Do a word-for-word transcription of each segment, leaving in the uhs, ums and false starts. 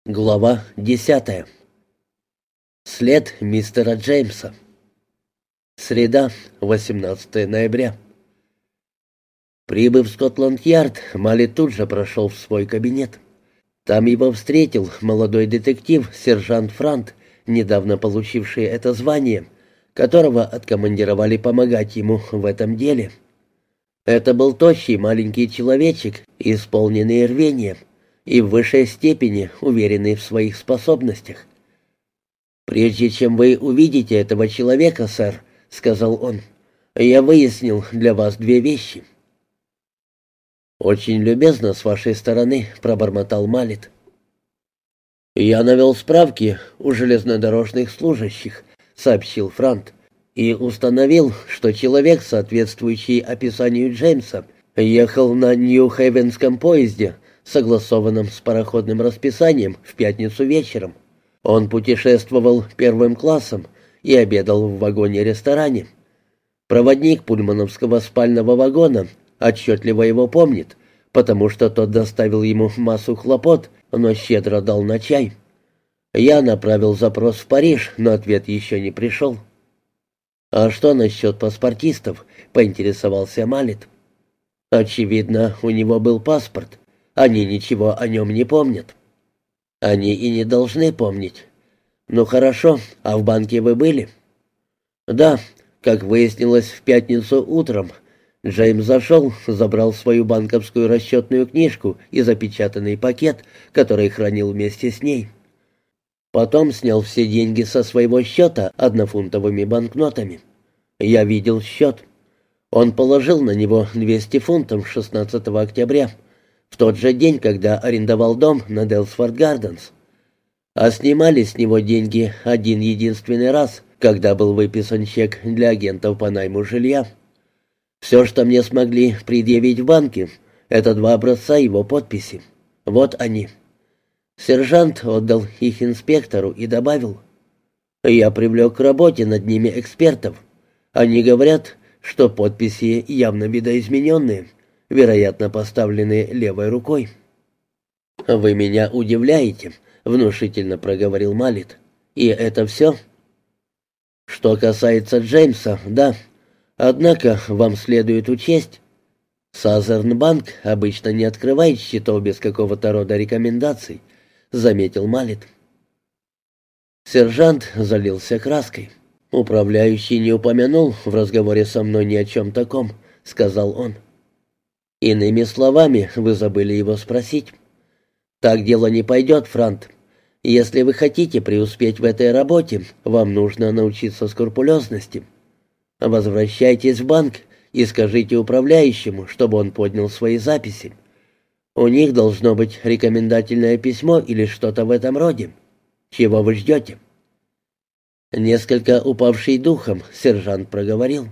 Глава десятая. След мистера Джеймса. Среда, восемнадцатое ноября. Прибыв в Скотланд-Ярд, Мали тут же прошел в свой кабинет. Там его встретил молодой детектив, сержант Франт, недавно получивший это звание, которого откомандировали помогать ему в этом деле. Это был тощий маленький человечек, исполненный рвения и в высшей степени уверенный в своих способностях. «Прежде чем вы увидите этого человека, сэр, — сказал он, — я выяснил для вас две вещи». «Очень любезно с вашей стороны», — пробормотал Малет. «Я навел справки у железнодорожных служащих», — сообщил Франт, «и установил, что человек, соответствующий описанию Джеймса, ехал на Нью-Хейвенском поезде, согласованном с пароходным расписанием, в пятницу вечером. Он путешествовал первым классом и обедал в вагоне-ресторане. Проводник пульмановского спального вагона отчетливо его помнит, потому что тот доставил ему массу хлопот, но щедро дал на чай. Я направил запрос в Париж, но ответ еще не пришел». «А что насчет паспортистов?» — поинтересовался Малет. «Очевидно, у него был паспорт. Они ничего о нем не помнят». «Они и не должны помнить». «Ну хорошо, а в банке вы были?» «Да, как выяснилось в пятницу утром. Джеймс зашел, забрал свою банковскую расчетную книжку и запечатанный пакет, который хранил вместе с ней. Потом снял все деньги со своего счета однофунтовыми банкнотами. Я видел счет. Он положил на него двести фунтов шестнадцатого октября, в тот же день, когда арендовал дом на Делсфорд-Гарденс. А снимали с него деньги один единственный раз, когда был выписан чек для агентов по найму жилья. Все, что мне смогли предъявить в банке, это два образца его подписи. Вот они». Сержант отдал их инспектору и добавил: «Я привлек к работе над ними экспертов. Они говорят, что подписи явно видоизмененные, вероятно, поставленные левой рукой». «Вы меня удивляете», — внушительно проговорил Малет. «И это все?» «Что касается Джеймса, да. Однако вам следует учесть, Сазерн Банк обычно не открывает счетов без какого-то рода рекомендаций», — заметил Малет. Сержант залился краской. «Управляющий не упомянул в разговоре со мной ни о чем таком», — сказал он. «Иными словами, вы забыли его спросить. Так дело не пойдет, Франт. Если вы хотите преуспеть в этой работе, вам нужно научиться скрупулезности. Возвращайтесь в банк и скажите управляющему, чтобы он поднял свои записи. У них должно быть рекомендательное письмо или что-то в этом роде. Чего вы ждете?» Несколько упавший духом, сержант проговорил: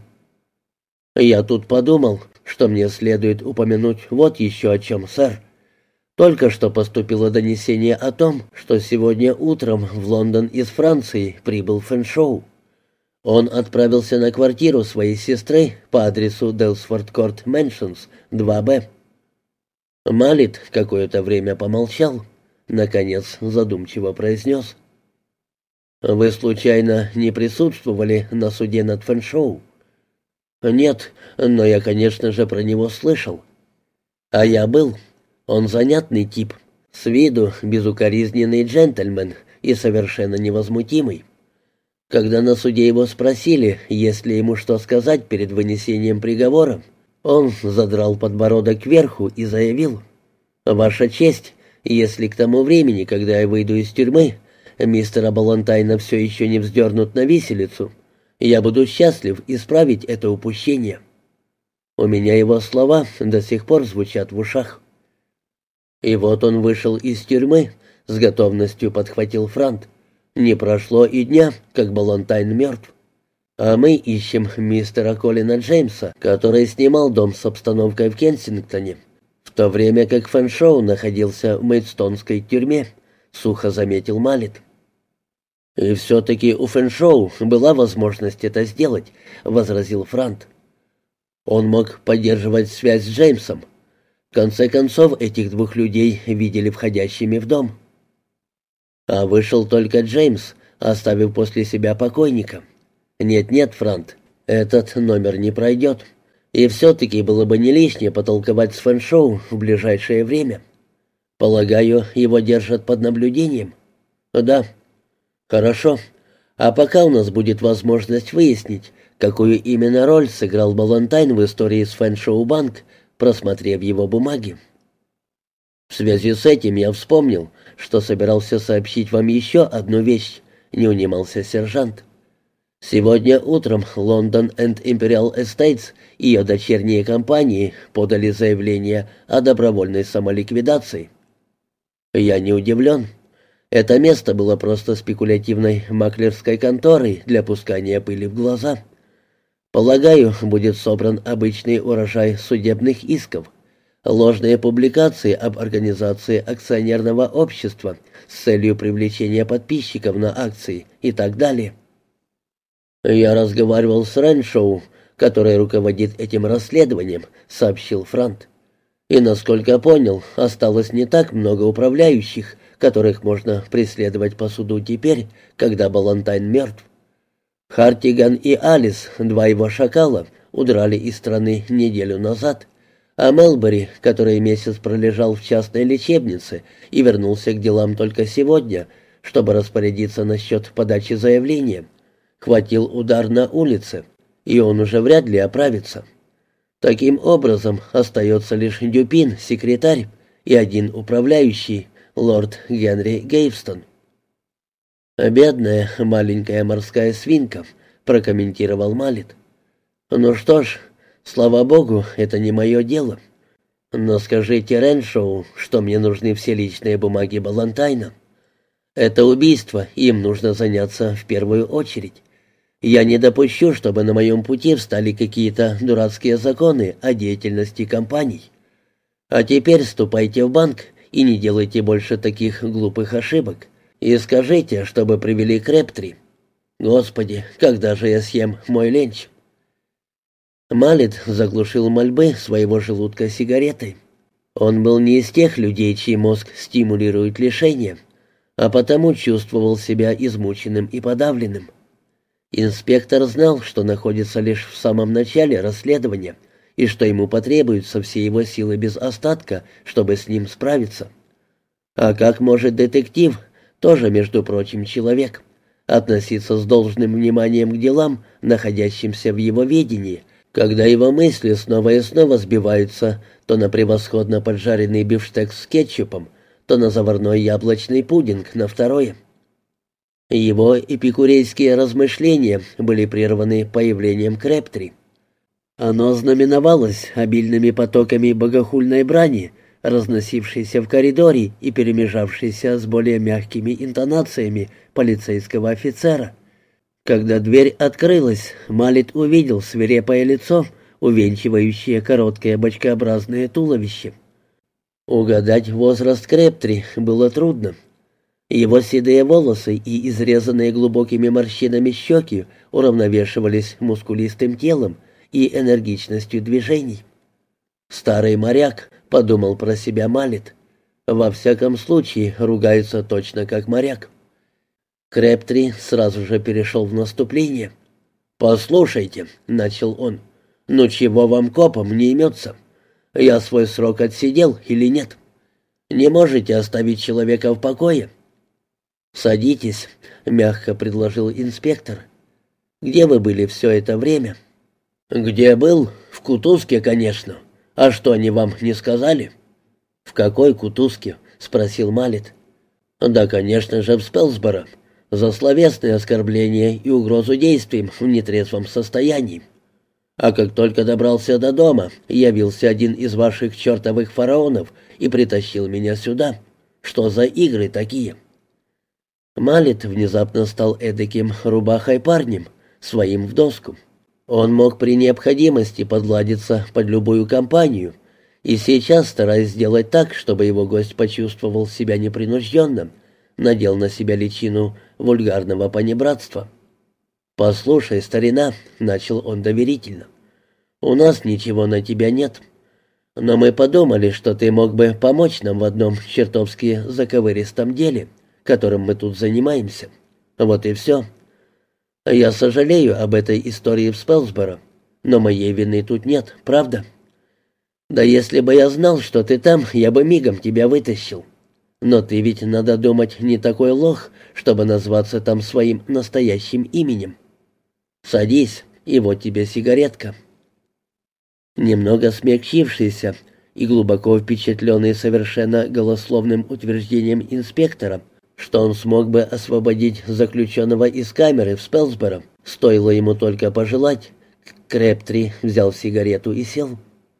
«Я тут подумал, что мне следует упомянуть вот еще о чем, сэр. Только что поступило донесение о том, что сегодня утром в Лондон из Франции прибыл Фэншоу. Он отправился на квартиру своей сестры по адресу Делсфорд-Корт Мэншнс, два Б». Малет какое-то время помолчал, наконец задумчиво произнес: «Вы, случайно, не присутствовали на суде над Фэншоу?» «Нет, но я, конечно же, про него слышал». «А я был. Он занятный тип, с виду безукоризненный джентльмен и совершенно невозмутимый. Когда на суде его спросили, есть ли ему что сказать перед вынесением приговора, он задрал подбородок кверху и заявил: «Ваша честь, если к тому времени, когда я выйду из тюрьмы, мистера Балантайна все еще не вздернут на виселицу, я буду счастлив исправить это упущение». У меня его слова до сих пор звучат в ушах. И вот он вышел из тюрьмы, с готовностью подхватил Франт. Не прошло и дня, как Балантайн мертв. А мы ищем мистера Колина Джеймса, который снимал дом с обстановкой в Кенсингтоне, в то время как Фэншоу находился в Мейдстонской тюрьме, — сухо заметил Малет. «И все-таки у Фэншоу была возможность это сделать», — возразил Франт. «Он мог поддерживать связь с Джеймсом. В конце концов, этих двух людей видели входящими в дом». А вышел только Джеймс, оставив после себя покойника. Нет-нет, Франт, этот номер не пройдет. И все-таки было бы не лишнее потолковать с Фэншоу в ближайшее время. Полагаю, его держат под наблюдением? Да. Хорошо. А пока у нас будет возможность выяснить, какую именно роль сыграл Балантайн в истории с Фэншоу Банк, просмотрев его бумаги. В связи с этим я вспомнил, что собирался сообщить вам еще одну вещь, не унимался сержант. Сегодня утром London and Imperial Estates и ее дочерние компании подали заявление о добровольной самоликвидации. Я не удивлен. Это место было просто спекулятивной маклерской конторой для пускания пыли в глаза. Полагаю, будет собран обычный урожай судебных исков, ложные публикации об организации акционерного общества с целью привлечения подписчиков на акции и так далее. «Я разговаривал с Рэншоу, который руководит этим расследованием», — сообщил Франт. «И, насколько понял, осталось не так много управляющих, которых можно преследовать по суду теперь, когда Балантайн мертв. Хартиган и Алис, два его шакала, удрали из страны неделю назад, а Мелбери, который месяц пролежал в частной лечебнице и вернулся к делам только сегодня, чтобы распорядиться насчет подачи заявления, хватил удар на улице, и он уже вряд ли оправится. Таким образом, остается лишь Дюпин, секретарь, и один управляющий, лорд Генри Гейвстон. «Бедная маленькая морская свинка», — прокомментировал Малет. «Ну что ж, слава богу, это не мое дело. Но скажите Рэншоу, что мне нужны все личные бумаги Балантайна. Это убийство, им нужно заняться в первую очередь. Я не допущу, чтобы на моем пути встали какие-то дурацкие законы о деятельности компаний. А теперь ступайте в банк и не делайте больше таких глупых ошибок. И скажите, чтобы привели Крэптри. Господи, когда же я съем мой ленч?» Малет заглушил мольбы своего желудка сигаретой. Он был не из тех людей, чей мозг стимулирует лишение, а потому чувствовал себя измученным и подавленным. Инспектор знал, что находится лишь в самом начале расследования и что ему потребуются все его силы без остатка, чтобы с ним справиться. А как может детектив, тоже, между прочим, человек, относиться с должным вниманием к делам, находящимся в его ведении, когда его мысли снова и снова сбиваются то на превосходно поджаренный бифштекс с кетчупом, то на заварной яблочный пудинг на второе? Его эпикурейские размышления были прерваны появлением Крэптри. Оно знаменовалось обильными потоками богохульной брани, разносившейся в коридоре и перемежавшейся с более мягкими интонациями полицейского офицера. Когда дверь открылась, Малет увидел свирепое лицо, увенчивающее короткое бочкообразное туловище. Угадать возраст Крэптри было трудно. Его седые волосы и изрезанные глубокими морщинами щеки уравновешивались мускулистым телом и энергичностью движений. «Старый моряк», — подумал про себя Малет. «Во всяком случае, ругается точно как моряк». Крэптри сразу же перешел в наступление. «Послушайте», — начал он, — «ну чего вам копом не имется? Я свой срок отсидел или нет? Не можете оставить человека в покое?» «Садитесь», — мягко предложил инспектор. «Где вы были все это время?» «Где был? В Кутузке, конечно. А что, они вам не сказали?» «В какой Кутузке?» — спросил Малет. «Да, конечно же, в Спелсборо. За словесные оскорбления и угрозу действием в нетрезвом состоянии. А как только добрался до дома, явился один из ваших чертовых фараонов и притащил меня сюда. Что за игры такие?» Малет внезапно стал эдаким рубахой парнем, своим в доску. Он мог при необходимости подладиться под любую компанию, и сейчас, стараясь сделать так, чтобы его гость почувствовал себя непринужденным, надел на себя личину вульгарного понебратства. «Послушай, старина», — начал он доверительно, — «у нас ничего на тебя нет, но мы подумали, что ты мог бы помочь нам в одном чертовски заковыристом деле, которым мы тут занимаемся. Вот и все. Я сожалею об этой истории в Спелсборо, но моей вины тут нет, правда? Да если бы я знал, что ты там, я бы мигом тебя вытащил. Но ты ведь, надо думать, не такой лох, чтобы назваться там своим настоящим именем. Садись, и вот тебе сигаретка». Немного смягчившийся и глубоко впечатленный совершенно голословным утверждением инспектора, что он смог бы освободить заключенного из камеры в Спелсборо, стоило ему только пожелать, Крэбтри взял сигарету и сел.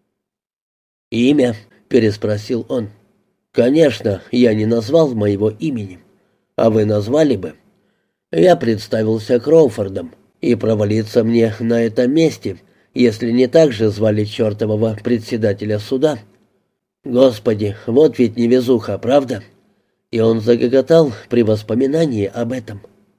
«Имя?» — переспросил он. «Конечно, я не назвал моего имени. А вы назвали бы?» «Я представился Кроуфордом, и провалиться мне на этом месте, если не так же звали чертового председателя суда. Господи, вот ведь невезуха, правда?» И он загоготал при воспоминании об этом.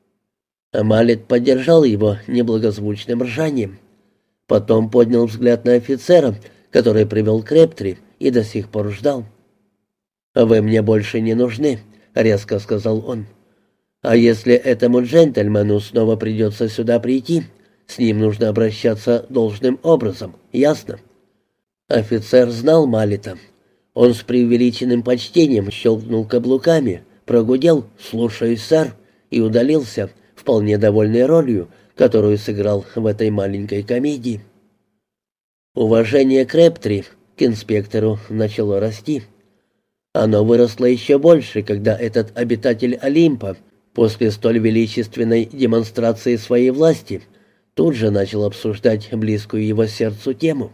Малет поддержал его неблагозвучным ржанием. Потом поднял взгляд на офицера, который привел Крэбтри, и до сих пор ждал. «Вы мне больше не нужны», — резко сказал он. «А если этому джентльмену снова придется сюда прийти, с ним нужно обращаться должным образом, ясно?» Офицер знал Малета. Он с преувеличенным почтением щелкнул каблуками, прогудел «Слушаюсь, сэр», и удалился, вполне довольный ролью, которую сыграл в этой маленькой комедии. Уважение Крэбтри к инспектору начало расти. Оно выросло еще больше, когда этот обитатель Олимпа, после столь величественной демонстрации своей власти, тут же начал обсуждать близкую его сердцу тему.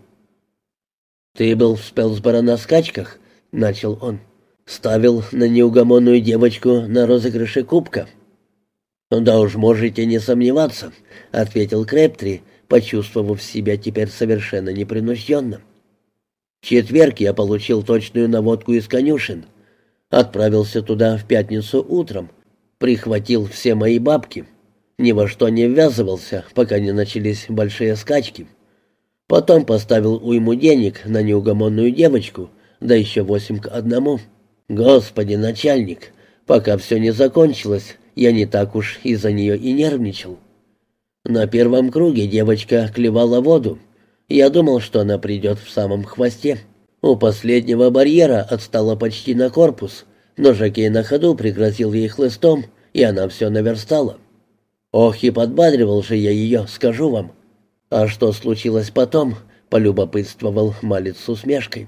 «Ты был в Спелсборо на скачках?» — начал он. «Ставил на неугомонную девочку на розыгрыше кубка?» «Да уж можете не сомневаться», — ответил Крэбтри, почувствовав себя теперь совершенно непринужденно. «В четверг я получил точную наводку из конюшен. Отправился туда в пятницу утром, прихватил все мои бабки. Ни во что не ввязывался, пока не начались большие скачки. Потом поставил уйму денег на неугомонную девочку, да еще восемь к одному. Господи, начальник, пока все не закончилось, я не так уж из-за нее и нервничал. На первом круге девочка клевала воду. Я думал, что она придет в самом хвосте. У последнего барьера отстала почти на корпус, но жокей на ходу пригрозил ей хлыстом, и она все наверстала. Ох, и подбадривал же я ее, скажу вам. А что случилось потом, полюбопытствовал Малец с усмешкой.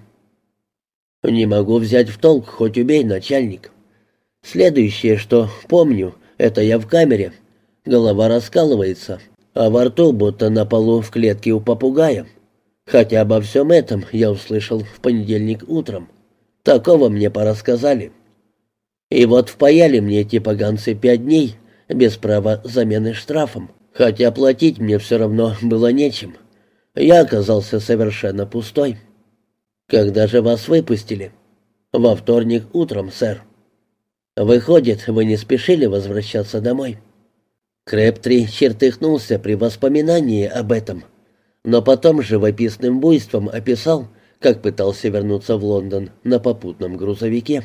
Не могу взять в толк, хоть убей, начальник. Следующее, что помню, это я в камере. Голова раскалывается, а во рту будто на полу в клетке у попугая. Хотя обо всем этом я услышал в понедельник утром. Такого мне порассказали. И вот впаяли мне эти поганцы пять дней, без права замены штрафом, хотя платить мне все равно было нечем. Я оказался совершенно пустой. Когда же вас выпустили? Во вторник утром, сэр. Выходит, вы не спешили возвращаться домой? Крэбтри чертыхнулся при воспоминании об этом, но потом живописным буйством описал, как пытался вернуться в Лондон на попутном грузовике.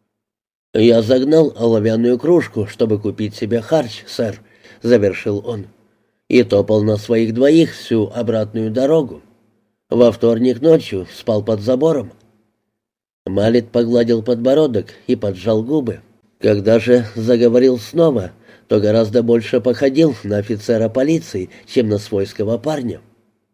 «Я загнал оловянную кружку, чтобы купить себе харч, сэр», — завершил он, «и топал на своих двоих всю обратную дорогу. Во вторник ночью спал под забором». Малет погладил подбородок и поджал губы. Когда же заговорил снова, то гораздо больше походил на офицера полиции, чем на свойского парня.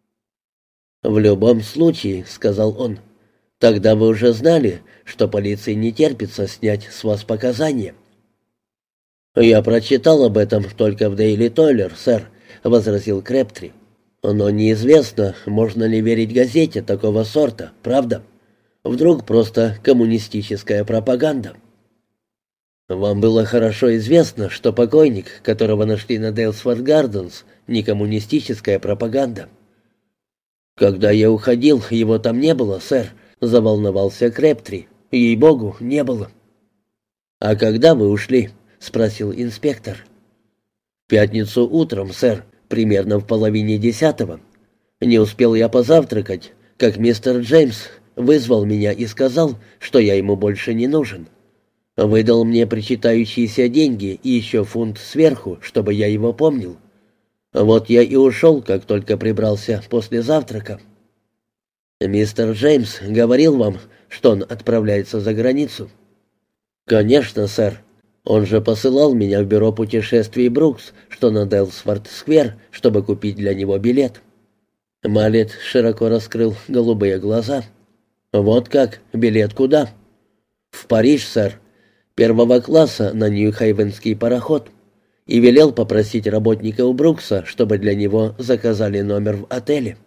«В любом случае», — сказал он, — «тогда вы уже знали, что полиции не терпится снять с вас показания». «Я прочитал об этом только в Дейли Тойлер, сэр», — возразил Крэбтри. «Но неизвестно, можно ли верить газете такого сорта, правда? Вдруг просто коммунистическая пропаганда». «Вам было хорошо известно, что покойник, которого нашли на Дейлсфорд Гарденс, не коммунистическая пропаганда». «Когда я уходил, его там не было, сэр», — заволновался Крэбтри. «Ей-богу, не было». «А когда вы ушли?» — спросил инспектор. «В пятницу утром, сэр, примерно в половине десятого. Не успел я позавтракать, как мистер Джеймс вызвал меня и сказал, что я ему больше не нужен. Выдал мне причитающиеся деньги и еще фунт сверху, чтобы я его помнил. Вот я и ушел, как только прибрался после завтрака. Мистер Джеймс говорил вам, что он отправляется за границу? Конечно, сэр. Он же посылал меня в бюро путешествий Брукс, что на Делсфорд-сквер, чтобы купить для него билет. Маллет широко раскрыл голубые глаза. Вот как? Билет куда? В Париж, сэр. Первого класса на Нью-Хейвенский пароход. И велел попросить работников Брукса, чтобы для него заказали номер в отеле.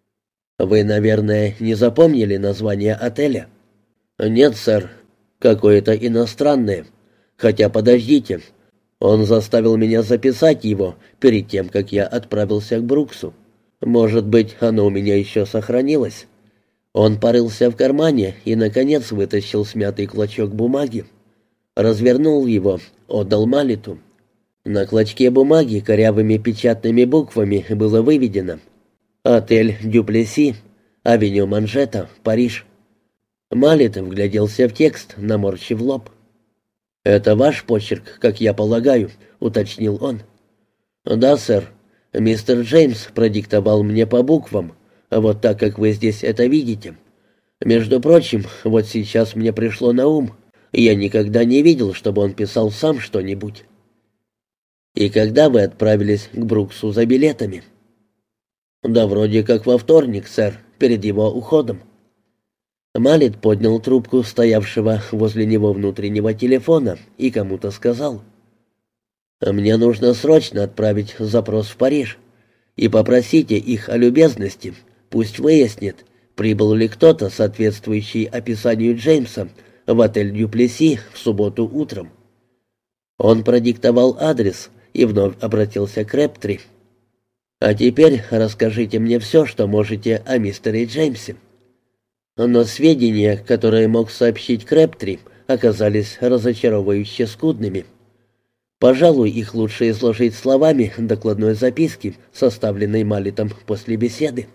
Вы, наверное, не запомнили название отеля? Нет, сэр. Какое-то иностранное. Хотя подождите. Он заставил меня записать его перед тем, как я отправился к Бруксу. Может быть, оно у меня еще сохранилось. Он порылся в кармане и, наконец, вытащил смятый клочок бумаги. Развернул его, отдал Маллету. На клочке бумаги корявыми печатными буквами было выведено: «Отель Дюплесси, авеню Манжета, Париж». Маллет вгляделся в текст, наморщив лоб. «Это ваш почерк, как я полагаю», — уточнил он. «Да, сэр. Мистер Джеймс продиктовал мне по буквам, вот так, как вы здесь это видите. Между прочим, вот сейчас мне пришло на ум, я никогда не видел, чтобы он писал сам что-нибудь». «И когда вы отправились к Бруксу за билетами?» «Да вроде как во вторник, сэр, перед его уходом». Маллет поднял трубку стоявшего возле него внутреннего телефона и кому-то сказал: «Мне нужно срочно отправить запрос в Париж, и попросите их о любезности, пусть выяснит, прибыл ли кто-то, соответствующий описанию Джеймса, в отель Дюплесси в субботу утром». Он продиктовал адрес и вновь обратился к Крэптри. «А теперь расскажите мне все, что можете о мистере Джеймсе». Но сведения, которые мог сообщить Крэптри, оказались разочаровывающе скудными. Пожалуй, их лучше изложить словами докладной записки, составленной Маллетом после беседы.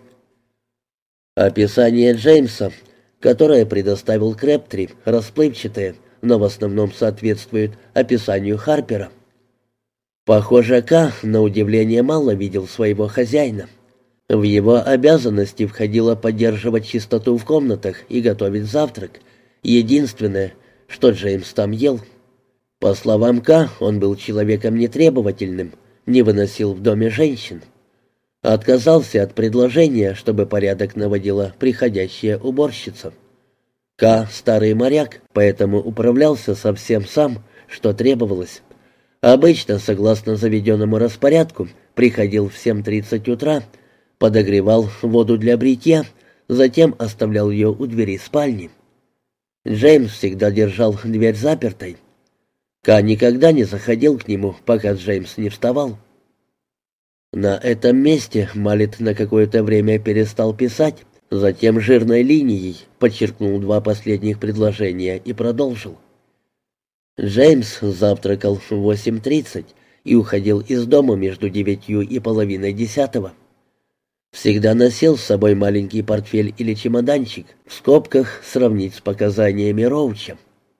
Описание Джеймса, которое предоставил Крэптри, расплывчатое, но в основном соответствует описанию Харпера. Похоже, Ка, на удивление, мало видел своего хозяина. В его обязанности входило поддерживать чистоту в комнатах и готовить завтрак. Единственное, что Джеймс там ел. По словам Ка, он был человеком нетребовательным, не выносил в доме женщин. Отказался от предложения, чтобы порядок наводила приходящая уборщица. Ка — старый моряк, поэтому управлялся совсем сам, что требовалось. Обычно, согласно заведенному распорядку, приходил в семь тридцать утра, подогревал воду для бритья, затем оставлял ее у двери спальни. Джеймс всегда держал дверь запертой. Ка никогда не заходил к нему, пока Джеймс не вставал. На этом месте Маллет на какое-то время перестал писать, затем жирной линией подчеркнул два последних предложения и продолжил. Джеймс завтракал в восемь тридцать и уходил из дома между девятью и половиной десятого. Всегда носил с собой маленький портфель или чемоданчик, в скобках сравнить с показаниями Роуча.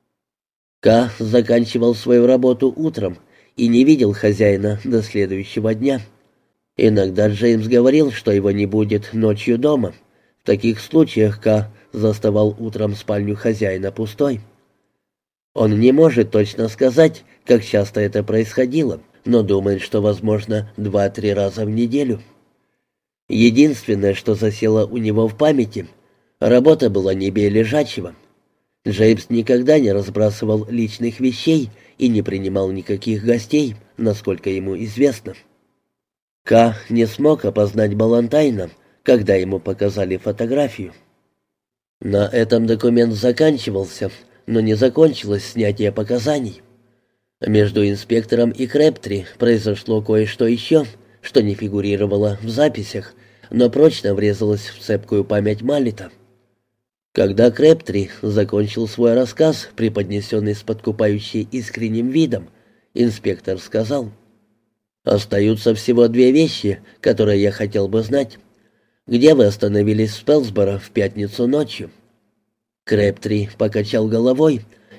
Ка заканчивал свою работу утром и не видел хозяина до следующего дня. Иногда Джеймс говорил, что его не будет ночью дома. В таких случаях Ка заставал утром спальню хозяина пустой. Он не может точно сказать, как часто это происходило, но думает, что, возможно, два-три раза в неделю. Единственное, что засело у него в памяти, работа была не бей лежачего. Джеймс никогда не разбрасывал личных вещей и не принимал никаких гостей, насколько ему известно. Ка не смог опознать Балантайна, когда ему показали фотографию. На этом документ заканчивался, но не закончилось снятие показаний. Между инспектором и Крэптри произошло кое-что еще, что не фигурировало в записях, но прочно врезалось в цепкую память Маллета. Когда Крэптри закончил свой рассказ, преподнесенный с подкупающе искренним видом, инспектор сказал: «Остаются всего две вещи, которые я хотел бы знать. Где вы остановились в Спелсборо в пятницу ночью?» Крэптри покачал головой,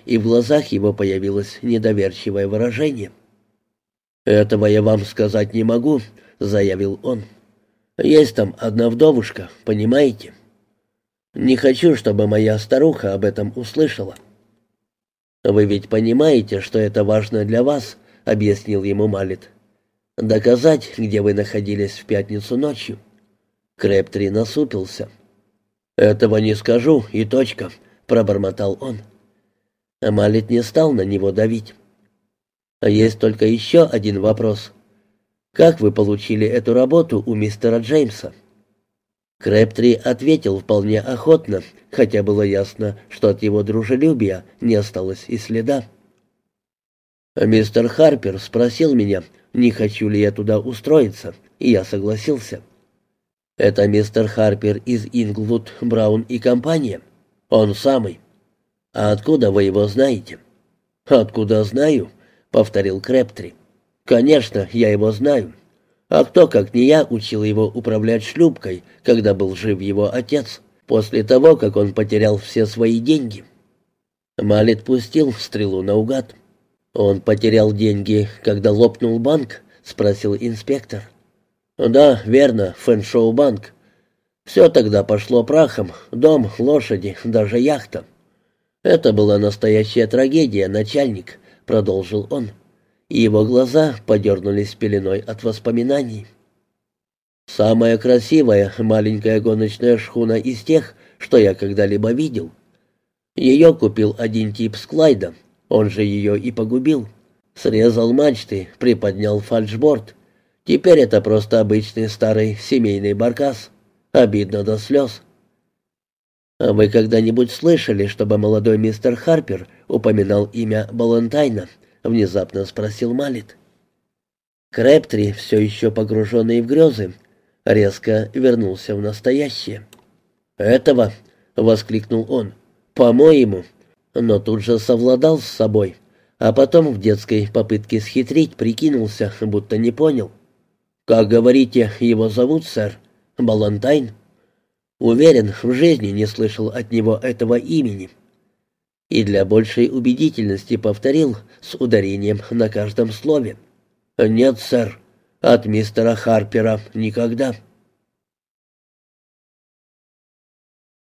и в глазах его появилось недоверчивое выражение. «Этого я вам сказать не могу», — заявил он. «Есть там одна вдовушка, понимаете? Не хочу, чтобы моя старуха об этом услышала». «Вы ведь понимаете, что это важно для вас», — объяснил ему Маллет. «Доказать, где вы находились в пятницу ночью». Крэптри насупился. «Этого не скажу, и точка», — пробормотал он. Маллет не стал на него давить. «Есть только еще один вопрос. Как вы получили эту работу у мистера Джеймса?» Крэптри ответил вполне охотно, хотя было ясно, что от его дружелюбия не осталось и следа. «Мистер Харпер спросил меня, не хочу ли я туда устроиться, и я согласился. Это мистер Харпер из Инглвуд, Браун и компания. Он самый. А откуда вы его знаете?» «Откуда знаю?» — повторил Крэптри. «Конечно, я его знаю. А кто, как не я, учил его управлять шлюпкой, когда был жив его отец, после того, как он потерял все свои деньги?» Маллет пустил стрелу наугад. «Он потерял деньги, когда лопнул банк?» — спросил инспектор. «Да, верно, Фэншоу банк. Все тогда пошло прахом, дом, лошади, даже яхта. Это была настоящая трагедия, начальник», — продолжил он, и его глаза подернулись пеленой от воспоминаний. «Самая красивая маленькая гоночная шхуна из тех, что я когда-либо видел. Ее купил один тип с Клайда, он же ее и погубил. Срезал мачты, приподнял фальшборд. Теперь это просто обычный старый семейный баркас. Обидно до слез». «А вы когда-нибудь слышали, чтобы молодой мистер Харпер упоминал имя Балантайна?» — внезапно спросил Маллет. Крэптри, все еще погруженный в грезы, резко вернулся в настоящее. «Этого?» — воскликнул он. «По-моему». Но тут же совладал с собой, а потом в детской попытке схитрить прикинулся, будто не понял. «Как говорите, его зовут, сэр? Балантайн?» «Уверен, в жизни не слышал от него этого имени». И для большей убедительности повторил с ударением на каждом слове. «Нет, сэр, от мистера Харпера никогда».